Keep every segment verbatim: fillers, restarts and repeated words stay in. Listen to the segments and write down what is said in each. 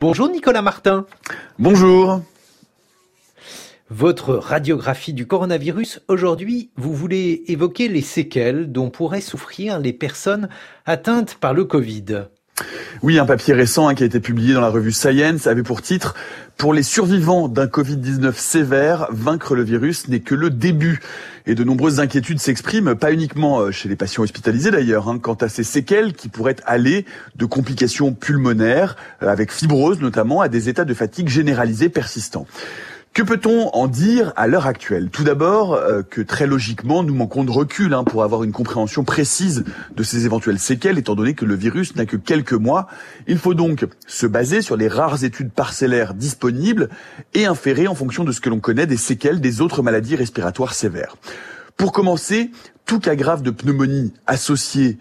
Bonjour Nicolas Martin. Bonjour. Votre radiographie du coronavirus, aujourd'hui, vous voulez évoquer les séquelles dont pourraient souffrir les personnes atteintes par le Covid. Oui, un papier récent hein, qui a été publié dans la revue Science avait pour titre « Pour les survivants d'un covid dix-neuf sévère, vaincre le virus n'est que le début ». Et de nombreuses inquiétudes s'expriment, pas uniquement chez les patients hospitalisés d'ailleurs, hein, quant à ces séquelles qui pourraient aller de complications pulmonaires, avec fibrose notamment, à des états de fatigue généralisés persistants. Que peut-on en dire à l'heure actuelle ? Tout d'abord, euh, que très logiquement, nous manquons de recul hein, pour avoir une compréhension précise de ces éventuelles séquelles, étant donné que le virus n'a que quelques mois. Il faut donc se baser sur les rares études parcellaires disponibles et inférer en fonction de ce que l'on connaît des séquelles des autres maladies respiratoires sévères. Pour commencer, tout cas grave de pneumonie associé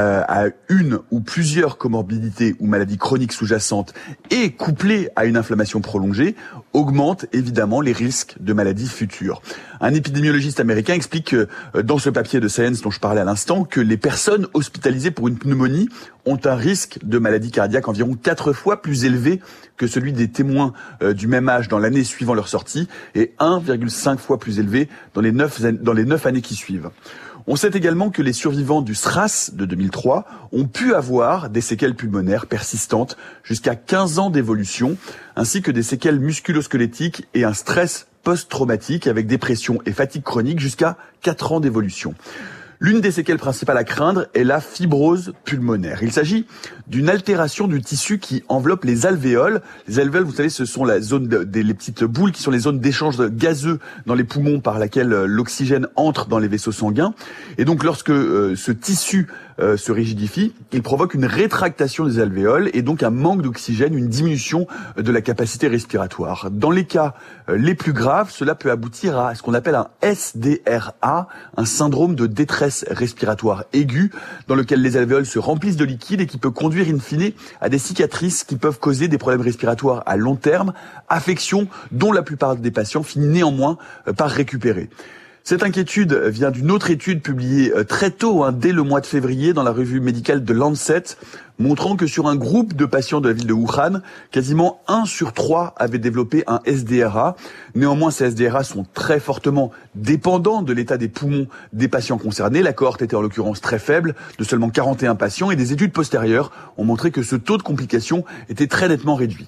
à une ou plusieurs comorbidités ou maladies chroniques sous-jacentes et couplées à une inflammation prolongée augmente évidemment les risques de maladies futures. Un épidémiologiste américain explique dans ce papier de Science dont je parlais à l'instant que les personnes hospitalisées pour une pneumonie ont un risque de maladie cardiaque environ quatre fois plus élevé que celui des témoins du même âge dans l'année suivant leur sortie et un virgule cinq fois plus élevé dans les neuf, dans les neuf années qui suivent. On sait également que les survivants du SRAS de deux mille trois ont pu avoir des séquelles pulmonaires persistantes jusqu'à quinze ans d'évolution, ainsi que des séquelles musculo-squelettiques et un stress post-traumatique avec dépression et fatigue chronique jusqu'à quatre ans d'évolution. L'une des séquelles principales à craindre est la fibrose pulmonaire. Il s'agit d'une altération du tissu qui enveloppe les alvéoles. Les alvéoles, vous savez, ce sont la zone de, des les petites boules qui sont les zones d'échange gazeux dans les poumons par laquelle l'oxygène entre dans les vaisseaux sanguins. Et donc, lorsque euh, ce tissu euh, se rigidifie, il provoque une rétractation des alvéoles et donc un manque d'oxygène, une diminution de la capacité respiratoire. Dans les cas euh, les plus graves, cela peut aboutir à ce qu'on appelle un S D R A, un syndrome de détresse respiratoire aiguë, dans lequel les alvéoles se remplissent de liquide et qui peut conduire in fine à des cicatrices qui peuvent causer des problèmes respiratoires à long terme, affections dont la plupart des patients finissent néanmoins par récupérer. Cette inquiétude vient d'une autre étude publiée très tôt, hein, dès le mois de février, dans la revue médicale de Lancet, montrant que sur un groupe de patients de la ville de Wuhan, quasiment un sur trois avait développé un S D R A. Néanmoins, ces S D R A sont très fortement dépendants de l'état des poumons des patients concernés. La cohorte était en l'occurrence très faible, de seulement quarante et un patients, et des études postérieures ont montré que ce taux de complications était très nettement réduit.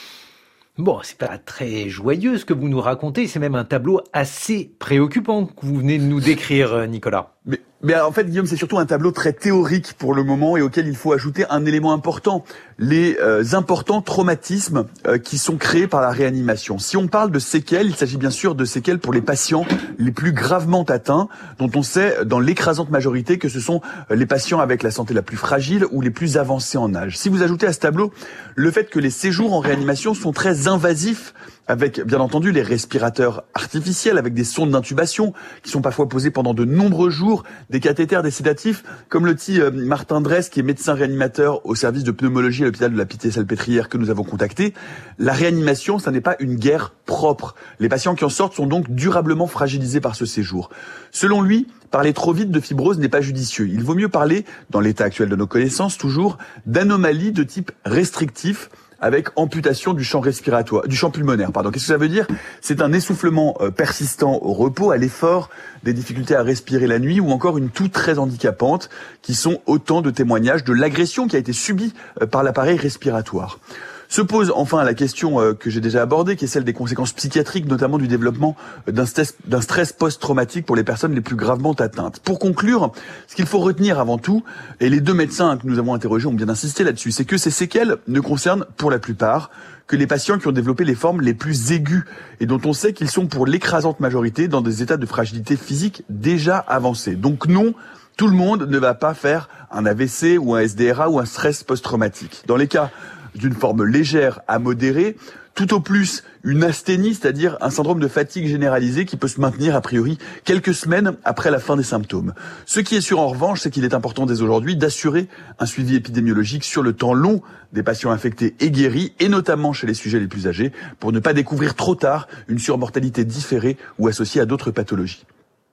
Bon, c'est pas très joyeux ce que vous nous racontez, c'est même un tableau assez préoccupant que vous venez de nous décrire, Nicolas. Mais, mais en fait, Guillaume, c'est surtout un tableau très théorique pour le moment et auquel il faut ajouter un élément important, les euh, importants traumatismes euh, qui sont créés par la réanimation. Si on parle de séquelles, il s'agit bien sûr de séquelles pour les patients les plus gravement atteints, dont on sait dans l'écrasante majorité que ce sont les patients avec la santé la plus fragile ou les plus avancés en âge. Si vous ajoutez à ce tableau le fait que les séjours en réanimation sont très invasifs, avec bien entendu les respirateurs artificiels, avec des sondes d'intubation qui sont parfois posées pendant de nombreux jours, des cathéters, des sédatifs, comme le dit euh, Martin Dress, qui est médecin réanimateur au service de pneumologie à l'hôpital de la Pitié-Salpêtrière que nous avons contacté. La réanimation, ça n'est pas une guerre propre. Les patients qui en sortent sont donc durablement fragilisés par ce séjour. Selon lui, parler trop vite de fibrose n'est pas judicieux. Il vaut mieux parler, dans l'état actuel de nos connaissances toujours, d'anomalies de type restrictif, avec amputation du champ respiratoire, du champ pulmonaire, pardon. Qu'est-ce que ça veut dire ? C'est un essoufflement euh, persistant au repos, à l'effort, des difficultés à respirer la nuit ou encore une toux très handicapante, qui sont autant de témoignages de l'agression qui a été subie euh, par l'appareil respiratoire. Se pose enfin la question euh, que j'ai déjà abordée, qui est celle des conséquences psychiatriques, notamment du développement d'un stress, d'un stress post-traumatique pour les personnes les plus gravement atteintes. Pour conclure, ce qu'il faut retenir avant tout, et les deux médecins que nous avons interrogés ont bien insisté là-dessus, c'est que ces séquelles ne concernent pour la plupart que les patients qui ont développé les formes les plus aiguës et dont on sait qu'ils sont pour l'écrasante majorité dans des états de fragilité physique déjà avancés. Donc non, tout le monde ne va pas faire un A V C ou un S D R A ou un stress post-traumatique. Dans les cas d'une forme légère à modérée, tout au plus une asthénie, c'est-à-dire un syndrome de fatigue généralisée qui peut se maintenir a priori quelques semaines après la fin des symptômes. Ce qui est sûr en revanche, c'est qu'il est important dès aujourd'hui d'assurer un suivi épidémiologique sur le temps long des patients infectés et guéris, et notamment chez les sujets les plus âgés, pour ne pas découvrir trop tard une surmortalité différée ou associée à d'autres pathologies.